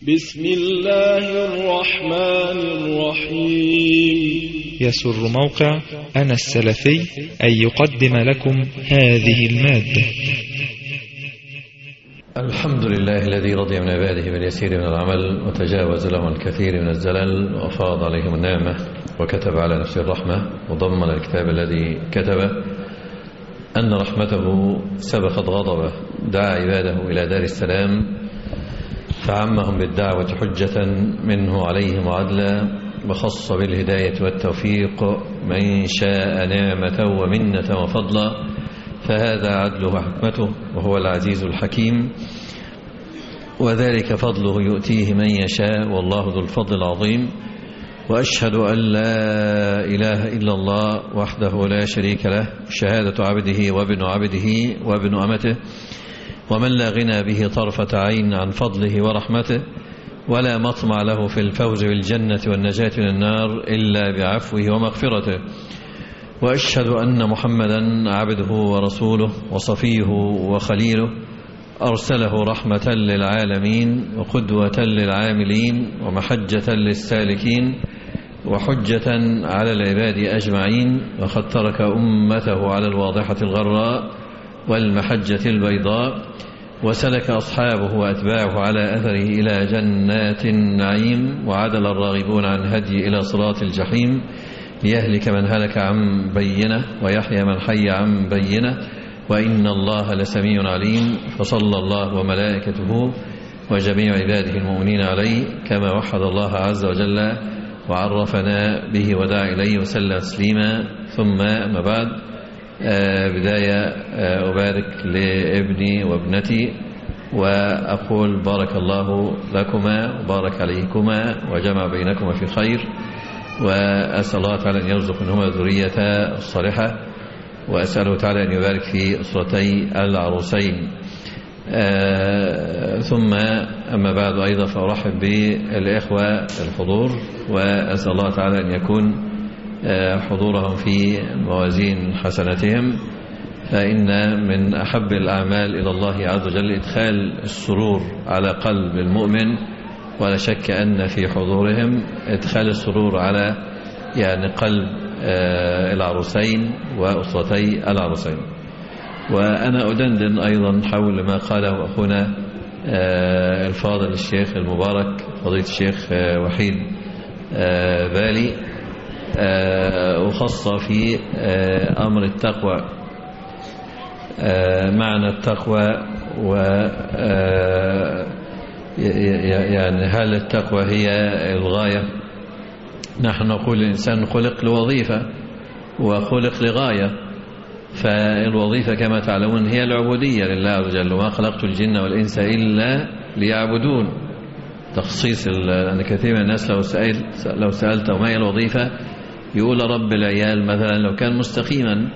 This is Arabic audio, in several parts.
بسم الله الرحمن الرحيم. يسر موقع أنا السلفي أن يقدم لكم هذه المادة. الحمد لله الذي رضي من عباده باليسير من العمل وتجاوز لهم الكثير من الزلل وأفاض عليهم النعمة وكتب على نفسه الرحمة وضمن الكتاب الذي كتبه أن رحمته سبقت غضبه، دعا عباده إلى دار السلام فعمهم بالدعوة حجة منه عليهم وعدلا، وخص بالهداية والتوفيق من شاء نعمة ومنة وفضلا، فهذا عدله وحكمته وهو العزيز الحكيم، وذلك فضله يؤتيه من يشاء والله ذو الفضل العظيم. وأشهد أن لا إله إلا الله وحده لا شريك له، شهادة عبده وابن عبده وابن أمته، ومن لا غنى به طرفة عين عن فضله ورحمته، ولا مطمع له في الفوز بالجنة والنجاة من النار إلا بعفوه ومغفرته. وأشهد أن محمدا عبده ورسوله وصفيه وخليله، أرسله رحمة للعالمين وقدوة للعاملين ومحجة للسالكين وحجة على العباد أجمعين، وقد ترك أمته على الواضحة الغراء والمحجة البيضاء، وسلك أصحابه وأتباعه على أثره إلى جنات النعيم، وعدل الراغبون عن هدي إلى صراط الجحيم، ليهلك من هلك عن بينه ويحيى من حي عن بينه، وإن الله لسميع عليم. فصلى الله وملائكته وجميع عباده المؤمنين عليه كما وحد الله عز وجل وعرفنا به ودعا إليه وسلم تسليما. ثم ما بعد، بداية أبارك لابني وابنتي وأقول بارك الله لكما وبارك عليكما وجمع بينكما في خير، وأسأل الله تعالى أن يرزق منهما الذرية الصالحة، وأسأله تعالى أن يبارك في أسرتي العروسين. ثم أما بعد أيضا فأرحب بالإخوة الحضور، وأسأل الله تعالى أن يكون حضورهم في موازين حسناتهم، فإن من أحب الأعمال إلى الله عز وجل إدخال السرور على قلب المؤمن، ولا شك أن في حضورهم إدخال السرور على قلب العروسين وأسرتي العروسين. وأنا أدندن أيضا حول ما قاله أخونا الفاضل الشيخ المبارك فضيلة الشيخ وحيد بالي، وخاصة في أمر التقوى، معنى التقوى، و هل التقوى هي الغاية؟ نحن نقول الإنسان خلق لوظيفة وخلق لغاية، فالوظيفة كما تعلمون هي العبودية لله عز وجل، وما خلقت الجن والإنس إلا ليعبدون. تخصيص أن كثير من الناس لو سألته ما هي الوظيفة يقول رب العيال مثلا لو كان مستقيما،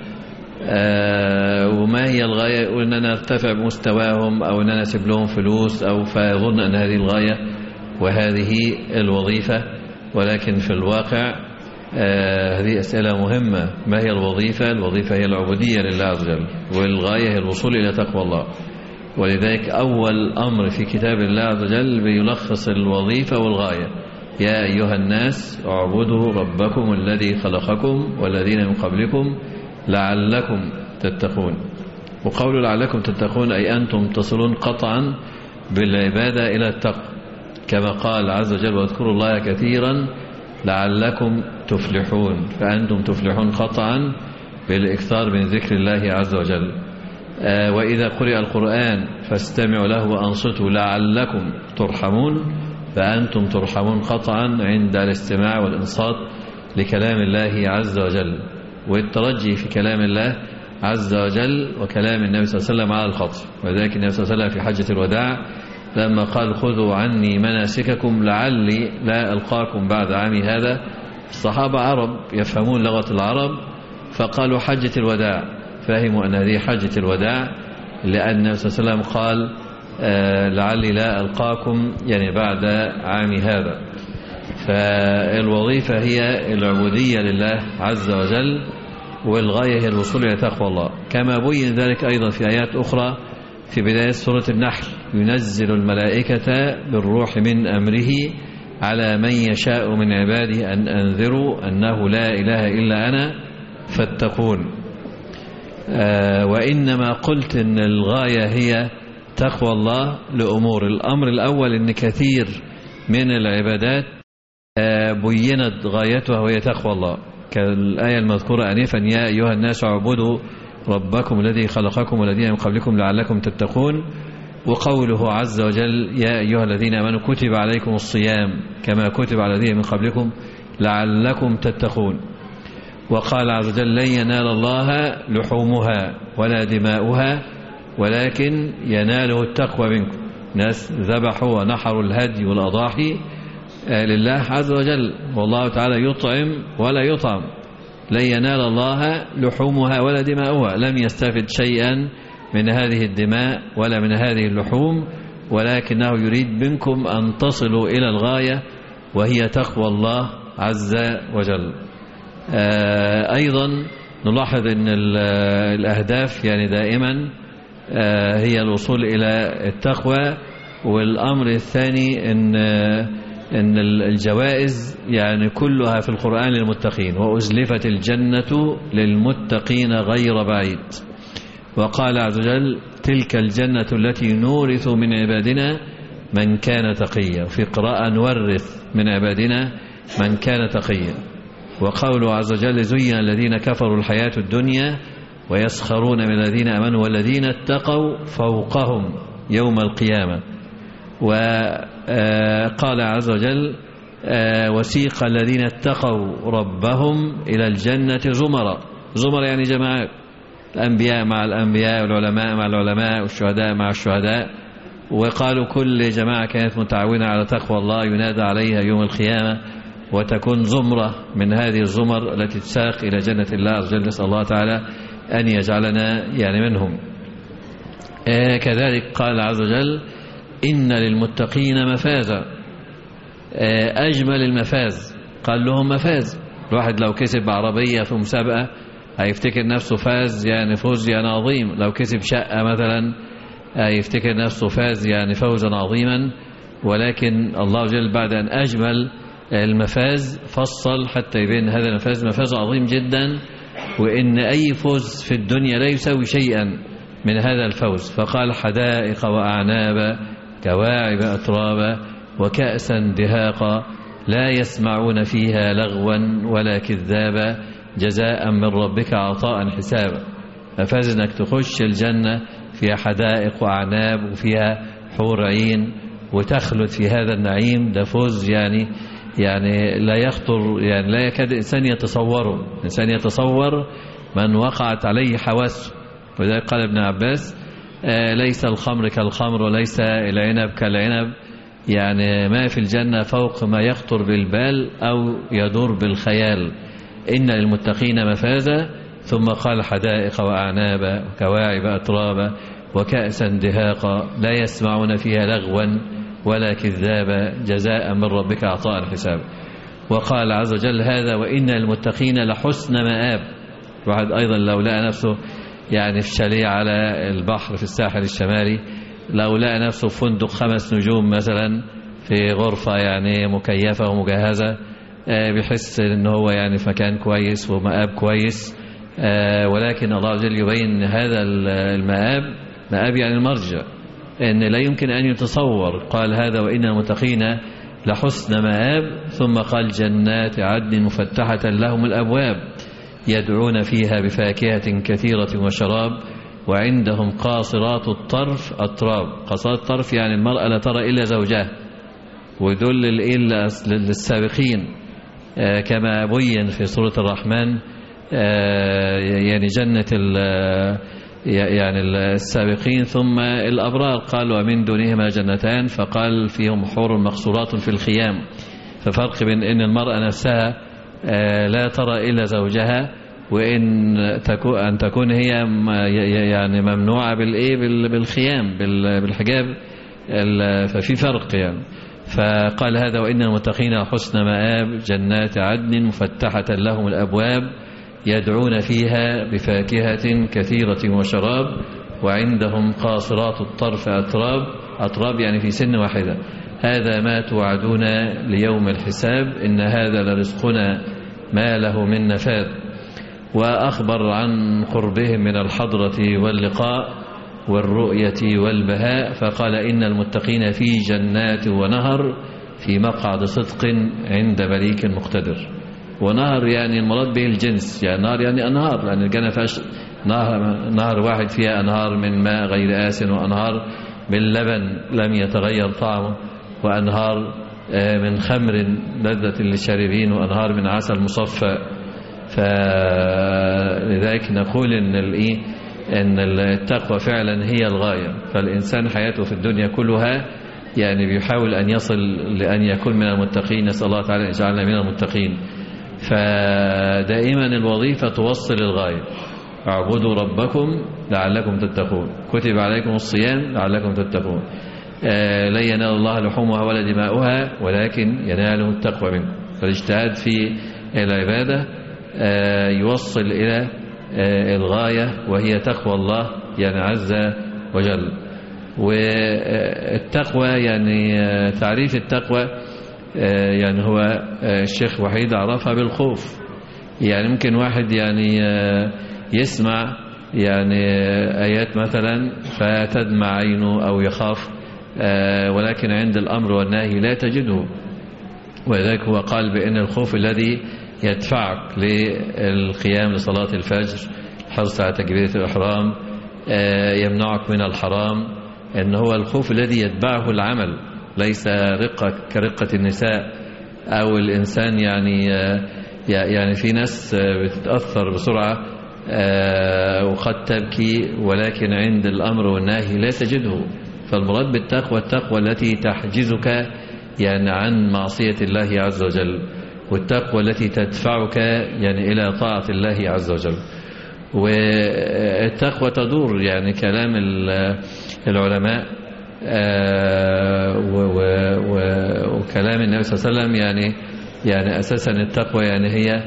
وما هي الغاية يقول أننا نرتفع بمستواهم أو أننا نسيب لهم فلوس، أو فيظن أن هذه الغاية وهذه الوظيفة. ولكن في الواقع هذه أسئلة مهمة. ما هي الوظيفة؟ الوظيفة هي العبودية لله عز وجل، والغاية هي الوصول إلى تقوى الله. ولذلك أول أمر في كتاب الله عز وجل بيلخص الوظيفة والغاية: يا أيها الناس اعبدوا ربكم الذي خلقكم والذين من قبلكم لعلكم تتقون. وقول لعلكم تتقون أي أنتم تصلون قطعا بالعبادة إلى التقوى، كما قال عز وجل: واذكروا الله كثيرا لعلكم تفلحون. فأنتم تفلحون قطعا بالإكثار من ذكر الله عز وجل. وإذا قرئ القرآن فاستمعوا له وأنصتوا لعلكم ترحمون، فأنتم ترحمون قطعا عند الاستماع والإنصات لكلام الله عز وجل، والترجي في كلام الله عز وجل وكلام النبي صلى الله عليه وسلم على الخطر. وذلك النبي صلى الله عليه وسلم في حجة الوداع لما قال: خذوا عني مناسككم لعلي لا ألقاكم بعد عامي هذا. الصحابة عرب يفهمون لغة العرب، فقالوا حجة الوداع، فهموا أن هذه حجة الوداع، لأن النبي صلى الله عليه وسلم قال لعلي لا ألقاكم بعد عامي هذا. فالوظيفة هي العبودية لله عز وجل، والغاية هي الوصول إلى تقوى الله، كما بين ذلك أيضا في آيات أخرى في بداية سورة النحل ينزل الملائكة بالروح من أمره على من يشاء من عباده أن أنذروا أنه لا إله إلا أنا فاتقون. وإنما قلت إن الغاية هي تقوى الله لأمور. الأمر الأول إن كثير من العبادات بينت غايتها وهي تقوى الله، كالآية المذكورة آنفا: يا أيها الناس اعبدوا ربكم الذي خلقكم والذين من قبلكم لعلكم تتقون. وقوله عز وجل: يا أيها الذين آمنوا كتب عليكم الصيام كما كتب على الذين من قبلكم لعلكم تتقون. وقال عز وجل: لن ينال الله لحومها ولا دماؤها ولكن يناله التقوى منكم. ناس ذبحوا ونحروا الهدي والأضاحي لله عز وجل، والله تعالى يطعم ولا يطعم. لن ينال الله لحومها ولا دماؤها، لم يستفد شيئا من هذه الدماء ولا من هذه اللحوم، ولكنه يريد منكم أن تصلوا إلى الغاية وهي تقوى الله عز وجل. أيضا نلاحظ أن الأهداف يعني دائما هي الوصول إلى التقوى. والأمر الثاني أن الجوائز يعني كلها في القرآن للمتقين: وأزلفت الجنة للمتقين غير بعيد. وقال عز وجل: تلك الجنة التي نورث من عبادنا من كان تقيا. في قراءة: نورث من عبادنا من كان تقيا. وقوله عز وجل: زين الذين كفروا الحياة الدنيا ويسخرون من الذين آمنوا والذين اتقوا فوقهم يوم القيامة. وقال عز وجل: وسيق الذين اتقوا ربهم إلى الجنة زمرا. زمر يعني جماعات، الأنبياء مع الأنبياء والعلماء مع العلماء والشهداء مع الشهداء. وقالوا كل جماعة كانت متعاونة على تقوى الله ينادى عليها يوم القيامة وتكون زمرة من هذه الزمر التي تساق إلى جنة الله عز وجل. نسأل الله تعالى أن يجعلنا يعني منهم. كذلك قال عز وجل: إن للمتقين مفازا. أجمل المفاز قال لهم مفاز. الواحد لو كسب عربية في مسابقة هيفتكر نفسه فاز يعني فوز يعني عظيم، لو كسب شقة مثلا هيفتكر نفسه فاز يعني فوزا عظيما. ولكن الله جل بعد أن أجمل المفاز فصل حتى يبين هذا المفاز مفاز عظيم جدا، وإن أي فوز في الدنيا لا يساوي شيئا من هذا الفوز. فقال: حدائق وأعنابا كواعب أترابا وكأسا دهاقا لا يسمعون فيها لغوا ولا كذابا جزاء من ربك عطاء حسابا. ففاز انك تخش الجنة فيها حدائق وأعناب وفيها حور عين وتخلد في هذا النعيم. ده فوز يعني لا يخطر، يعني لا يكاد الإنسان يتصوره. الإنسان يتصور من وقعت عليه حواسه. ولذلك قال ابن عباس: ليس الخمر كالخمر وليس العنب كالعنب. يعني ما في الجنة فوق ما يخطر بالبال أو يدور بالخيال. إن للمتقين مفازا. ثم قال: حدائق وأعنابا وكواعب أترابا وكأسا دهاقا لا يسمعون فيها لغوا ولا كذابا جزاء من ربك عطاء حسابا. وقال عز وجل: هذا وإن للمتقين لحسن مآب. واحد أيضا لو لقى نفسه يعني في شاليه على البحر في الساحل الشمالي، لو لقى نفسه في فندق 5 نجوم مثلا في غرفة يعني مكيفة ومجهزة، بيحس ان هو يعني في مكان كويس ومآب كويس. ولكن الله عز وجل يبين هذا المآب مآب يعني المرجع، ان لا يمكن ان يتصور. قال: هذا وإن المتقين لحسن مآب. ثم قال: جنات عدن مفتحة لهم الأبواب يدعون فيها بفاكهة كثيرة وشراب وعندهم قاصرات الطرف أتراب. قاصرات الطرف يعني المرأة لا ترى إلا زوجها، ودول للسابقين كما بين في سورة الرحمن. يعني جنة يعني السابقين. ثم الأبرار قال: ومن دونهما جنتان، فقال: فيهم حور مقصورات في الخيام. ففرق بين أن المرأة نفسها لا ترى إلا زوجها، وإن تكون هي يعني ممنوعة بالخيام بالحجاب. ففي فرق يعني. فقال: هذا وإن المتقين حسن مآب جنات عدن مفتحة لهم الأبواب يدعون فيها بفاكهة كثيرة وشراب وعندهم قاصرات الطرف أتراب أطراب يعني في سن واحدة. هذا ما توعدون ليوم الحساب، إن هذا لرزقنا ما له من نفاذ. وأخبر عن قربهم من الحضرة واللقاء والرؤية والبهاء، فقال إن المتقين في جنات ونهر في مقعد صدق عند مليك مقتدر. ونهر يعني المراد به الجنس، يعني نهر يعني أنهار، لأن الجنة فيهاش نهر واحد، فيها أنهار من ماء غير آسن، وأنهار من لبن لم يتغير طعمه، وأنهار من خمر لذة للشاربين، وأنهار من عسل مصفى. فلذلك نقول إن التقوى فعلا هي الغاية. فالإنسان حياته في الدنيا كلها يعني بيحاول أن يصل لأن يكون من المتقين. نسأل الله تعالى أن يجعلنا من المتقين. فدائما الوظيفة توصل الغاية. اعبدوا ربكم لعلكم تتقون، كتب عليكم الصيام لعلكم تتقون. لن ينال الله لحومها ولا دماؤها ولكن يناله التقوى منكم. فالاجتهاد في العبادة يوصل إلى الغاية، وهي تقوى الله يعني عز وجل. والتقوى يعني تعريف التقوى يعني هو الشيخ وحيد عرفها بالخوف. يعني ممكن واحد يعني يسمع يعني آيات مثلا فتدمع عينه أو يخاف، ولكن عند الأمر والنهي لا تجده. ولذلك هو قال بأن الخوف الذي يدفعك للقيام لصلاة الفجر، الحرص على تكبيرة الإحرام، يمنعك من الحرام، أن هو الخوف الذي يتبعه العمل، ليس رقة كرقة النساء أو الإنسان يعني في ناس بتتأثر بسرعة وقد تبكي، ولكن عند الأمر والنهي لا تجده. فالمراد بالتقوى التقوى التي تحجزك يعني عن معصية الله عز وجل، والتقوى التي تدفعك يعني إلى طاعة الله عز وجل. والتقوى تدور يعني كلام العلماء وكلام النبي صلى الله عليه وسلم يعني أساسا التقوى يعني هي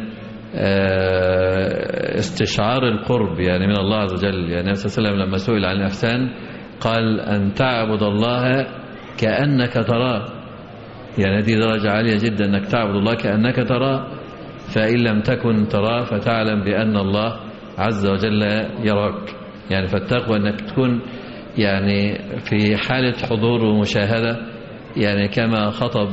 استشعار القرب يعني من الله عز وجل. يعني النبي صلى الله عليه وسلم لما سئل عن الإحسان قال أن تعبد الله كأنك تراه. يعني هذه درجة عالية جدا، أنك تعبد الله كأنك تراه، فإن لم تكن تراه فتعلم بأن الله عز وجل يراك. يعني فالتقوى أنك تكون يعني في حالة حضور ومشاهدة، يعني كما خطب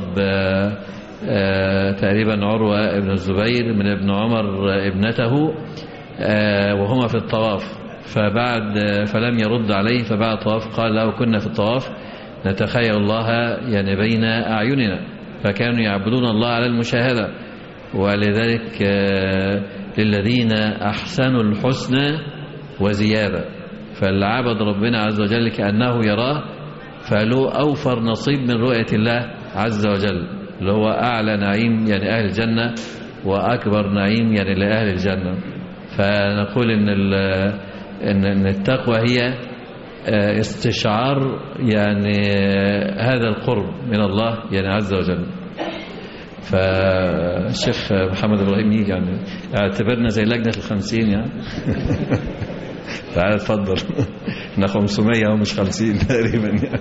تقريبا عروة ابن الزبير من ابن عمر ابنته وهما في الطواف، فلم يرد عليه، فبعد الطواف قال له كنا في الطواف نتخيل الله يعني بين أعيننا، فكانوا يعبدون الله على المشاهدة. ولذلك للذين أحسنوا الحسنى وزيادة، فالعبد ربنا عز وجل كأنه يراه، فله أوفر نصيب من رؤية الله عز وجل، اللي هو أعلى نعيم يعني أهل الجنة، وأكبر نعيم يعني لأهل الجنة. فنقول إن التقوى هي استشعار يعني هذا القرب من الله يعني عز وجل. فالشيخ محمد إبراهيم يجي يعني اعتبرنا زي لجنة 50 يعني تعال اتفضل احنا 500 ومش 50 تقريبا يعني.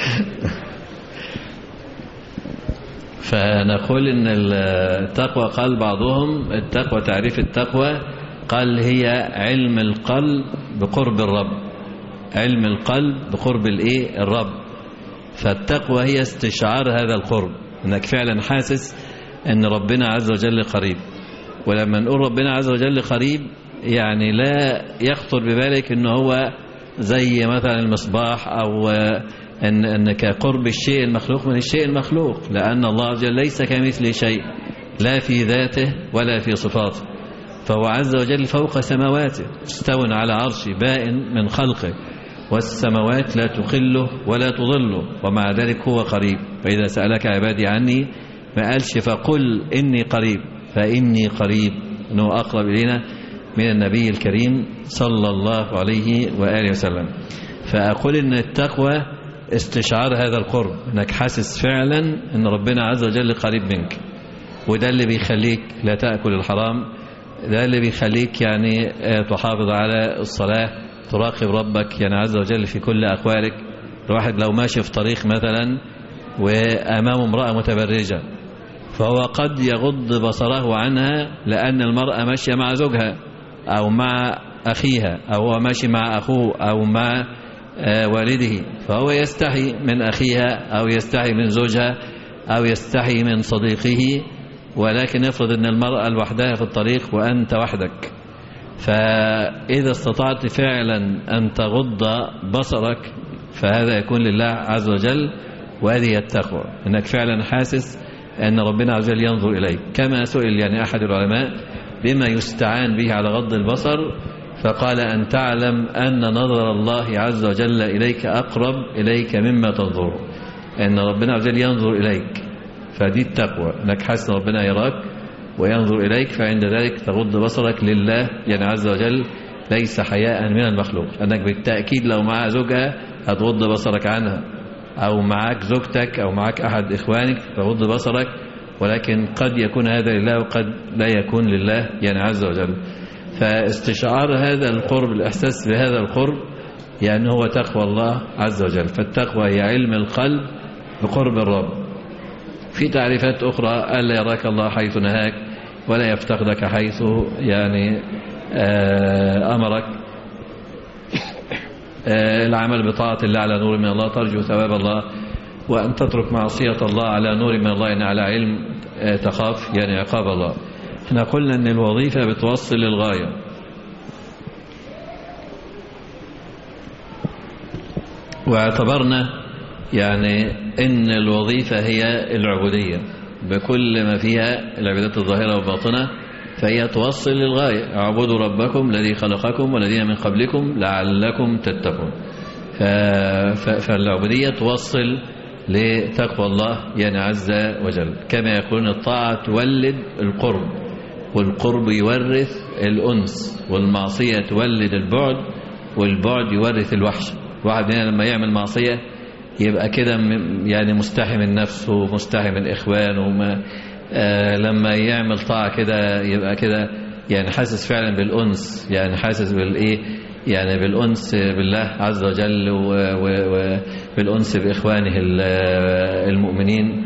فنقول ان التقوى قال بعضهم التقوى تعريف التقوى قال هي علم القلب بقرب الرب، علم القلب بقرب الرب. فالتقوى هي استشعار هذا القرب، انك فعلا حاسس ان ربنا عز وجل قريب. ولما نقول ربنا عز وجل قريب يعني لا يخطر ببالك انه هو زي مثلا المصباح او ان كقرب الشيء المخلوق من الشيء المخلوق، لان الله عز وجل ليس كمثله شيء لا في ذاته ولا في صفاته، فهو عز وجل فوق سماواته مستو على عرشه بائن من خلقه، والسماوات لا تقله ولا تضله، ومع ذلك هو قريب. فإذا سألك عبادي عني ما قالش فقل إني قريب، فإني قريب أنه أقرب إلينا من النبي الكريم صلى الله عليه وآله وسلم. فأقول إن التقوى استشعار هذا القرب، أنك حاسس فعلا أن ربنا عز وجل قريب منك، وده اللي بيخليك لا تأكل الحرام، ده اللي بيخليك يعني تحافظ على الصلاة، تراقب ربك يعني عز وجل في كل أقوالك، الواحد لو ماشي في طريق مثلا وأمامه امرأة متبرجة، فهو قد يغض بصره عنها لأن المرأة ماشية مع زوجها أو مع أخيها، أو هو ماشي مع أخوه أو مع والده، فهو يستحي من أخيها أو يستحي من زوجها أو يستحي من صديقه. ولكن افرض أن المرأة لوحدها في الطريق وأنت وحدك، فإذا استطعت فعلا أن تغض بصرك فهذا يكون لله عز وجل، وهذه التقوى، أنك فعلا حاسس أن ربنا عز وجل ينظر إليك. كما سئل يعني أحد العلماء بما يستعان به على غض البصر، فقال أن تعلم أن نظر الله عز وجل إليك أقرب إليك مما تنظر، أن ربنا عز وجل ينظر إليك، فدي التقوى، أنك حاسس ربنا يراك وينظر إليك، فعند ذلك تغض بصرك لله يعني عز وجل، ليس حياء من المخلوق. أنك بالتأكيد لو معها زوجها هتغض بصرك عنها، أو معك زوجتك أو معك أحد إخوانك تغض بصرك، ولكن قد يكون هذا لله وقد لا يكون لله يعني عز وجل. فاستشعار هذا القرب، الإحساس بهذا القرب، يعني هو تقوى الله عز وجل. فالتقوى هي علم القلب بقرب الرب. في تعريفات أخرى: ألا يراك الله حيث نهاك، ولا يفتقدك حيث يعني أمرك، العمل بطاعة الله على نور من الله، ترجو ثواب الله، وأن تترك معصية الله على نور من الله يعني على علم، تخاف يعني عقاب الله. احنا قلنا أن الوظيفة بتوصل للغاية، واعتبرنا يعني أن الوظيفة هي العبودية بكل ما فيها، العبادات الظاهرة والباطنة، فهي توصل للغاية: اعبدوا ربكم الذي خلقكم والذين من قبلكم لعلكم تتقون. فالعبودية توصل لتقوى الله يعني عز وجل. كما يقولون الطاعة تولد القرب، والقرب يورث الأنس، والمعصية تولد البعد، والبعد يورث الوحشة. واحد مننا لما يعمل معصية يبقى كده يعني مستحي من نفسه ومستحي من إخوانه، لما يعمل طاعة كده يبقى كده يعني حاسس فعلا بالأنس، يعني حاسس بالإيه، يعني بالأنس بالله عز وجل وبالأنس بإخوانه المؤمنين.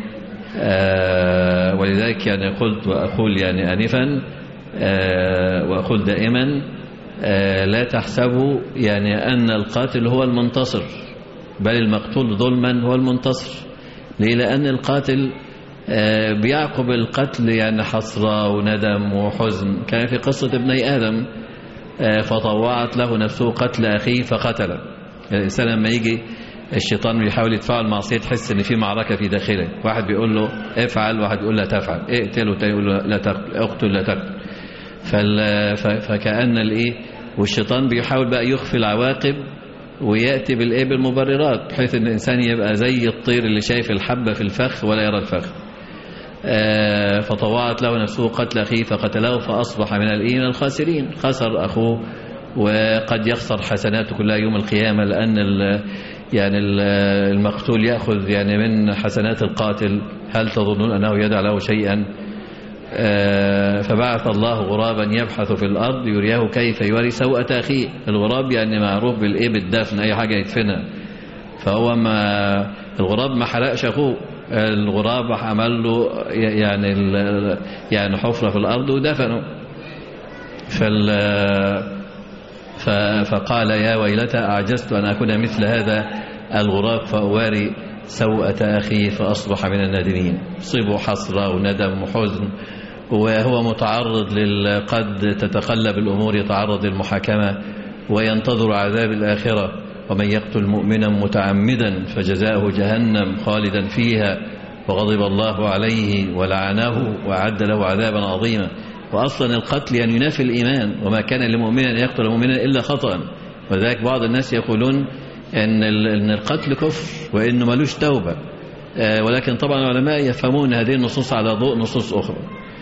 ولذلك يعني قلت وأقول يعني آنفا وأقول دائما: لا تحسبوا يعني أن القاتل هو المنتصر، بل المقتول ظلما هو المنتصر. ليه؟ لأن القاتل بيعقب القتل يعني حسرة وندم وحزن. كان في قصة ابني آدم: فطوعت له نفسه قتل أخيه فقتله. الإنسان لما يجي الشيطان بيحاول يدفعه المعصية تحس ان في معركة في داخله، واحد بيقول له افعل، واحد يقول لا تفعل، اقتل، والتاني يقول له لا تقتل، اقتل لا تقتل. فكأن الايه، والشيطان بيحاول بقى يخفي العواقب ويأتي بالايه، بالمبررات، بحيث ان الانسان يبقى زي الطير اللي شايف الحبة في الفخ ولا يرى الفخ. فطوعت له نفسه قتل أخيه فقتله فأصبح من الخاسرين. خسر أخوه، وقد يخسر حسناته كلها يوم القيامة، لأن يعني المقتول يأخذ يعني من حسنات القاتل. هل تظنون أنه يدع له شيئا؟ فبعث الله غرابا يبحث في الأرض يريه كيف يوري سوءة أخيه. الغراب يعني معروف بالإيه، بالدفن، أي حاجة يدفنها. فهو الغراب ما حرقش أخوه، الغراب عمل له يعني حفرة في الأرض ودفنه. فقال: يا ويلتى أعجزت أن أكون مثل هذا الغراب فأواري سوءة أخي فأصبح من النادمين. صيبه حسرة وندم وحزن، وهو متعرض قد تتقلب الأمور، يتعرض للمحاكمة وينتظر عذاب الآخرة. ومن يقتل مؤمنا متعمدا فجزاؤه جهنم خالدا فيها وغضب الله عليه ولعنه وأعد له عذابا عظيما. وأصلا القتل يعني ينافي الإيمان، وما كان لمؤمن أن يقتل مؤمنا إلا خطأ. وذلك بعض الناس يقولون أن القتل كفر وإنه ملوش توبة، ولكن طبعا العلماء يفهمون هذه النصوص على ضوء نصوص أخرى،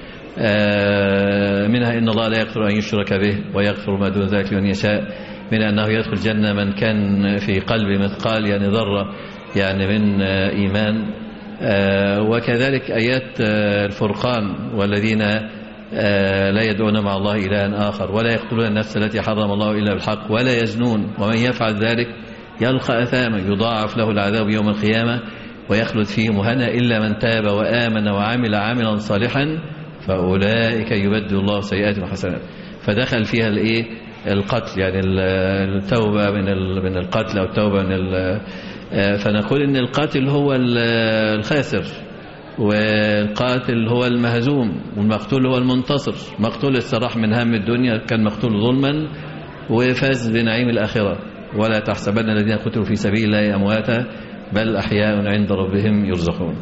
منها إن الله لا يغفر أن يشرك به ويغفر ما دون ذلك لمن يشاء، من أنه يدخل الجنة من كان في قلبه مثقال يعني ذرة يعني من إيمان. وكذلك آيات الفرقان: والذين لا يدعون مع الله إلها آخر ولا يقتلون النفس التي حرم الله إلا بالحق ولا يزنون ومن يفعل ذلك يلقى أثاما يضاعف له العذاب يوم القيامة ويخلد فيه مهنا إلا من تاب وآمن وعمل عملا صالحا فأولئك يبدل الله سيئاتهم حسنات. فدخل فيها القتل، يعني التوبة من القتل أو التوبة من فنقول إن القاتل هو الخاسر، والقاتل هو المهزوم، والمقتول هو المنتصر. مقتول استراح من هم الدنيا، كان مقتول ظلما وفاز بنعيم الآخرة. ولا تحسبن الذين قتلوا في سبيل الله أمواتا بل أحياء عند ربهم يرزقون.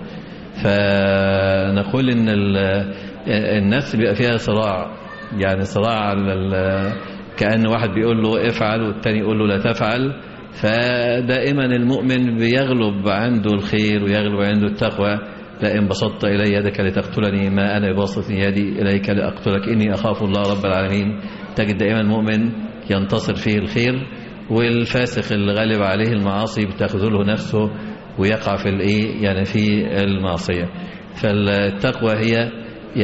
فنقول إن النفس بيبقى فيها صراع، يعني صراع كأن واحد بيقول له افعل والتاني يقول له لا تفعل. فدائما المؤمن بيغلب عنده الخير ويغلب عنده التقوى. لئن بسطت إلي يدك لتقتلني ما أنا باسط يدي إليك لأقتلك إني أخاف الله رب العالمين. تجد دائما المؤمن ينتصر فيه الخير، والفاسق اللي غالب عليه المعاصي بتخذله نفسه ويقع في يعني في المعصية. فالتقوى هي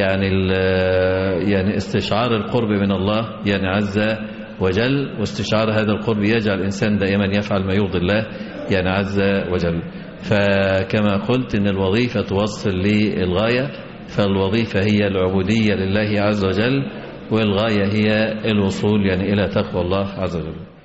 يعني استشعار القرب من الله يعني عز وجل، واستشعار هذا القرب يجعل الإنسان دائما يفعل ما يرضي الله يعني عز وجل. فكما قلت إن الوظيفة توصل للغاية، فالوظيفة هي العبودية لله عز وجل، والغاية هي الوصول يعني إلى تقوى الله عز وجل.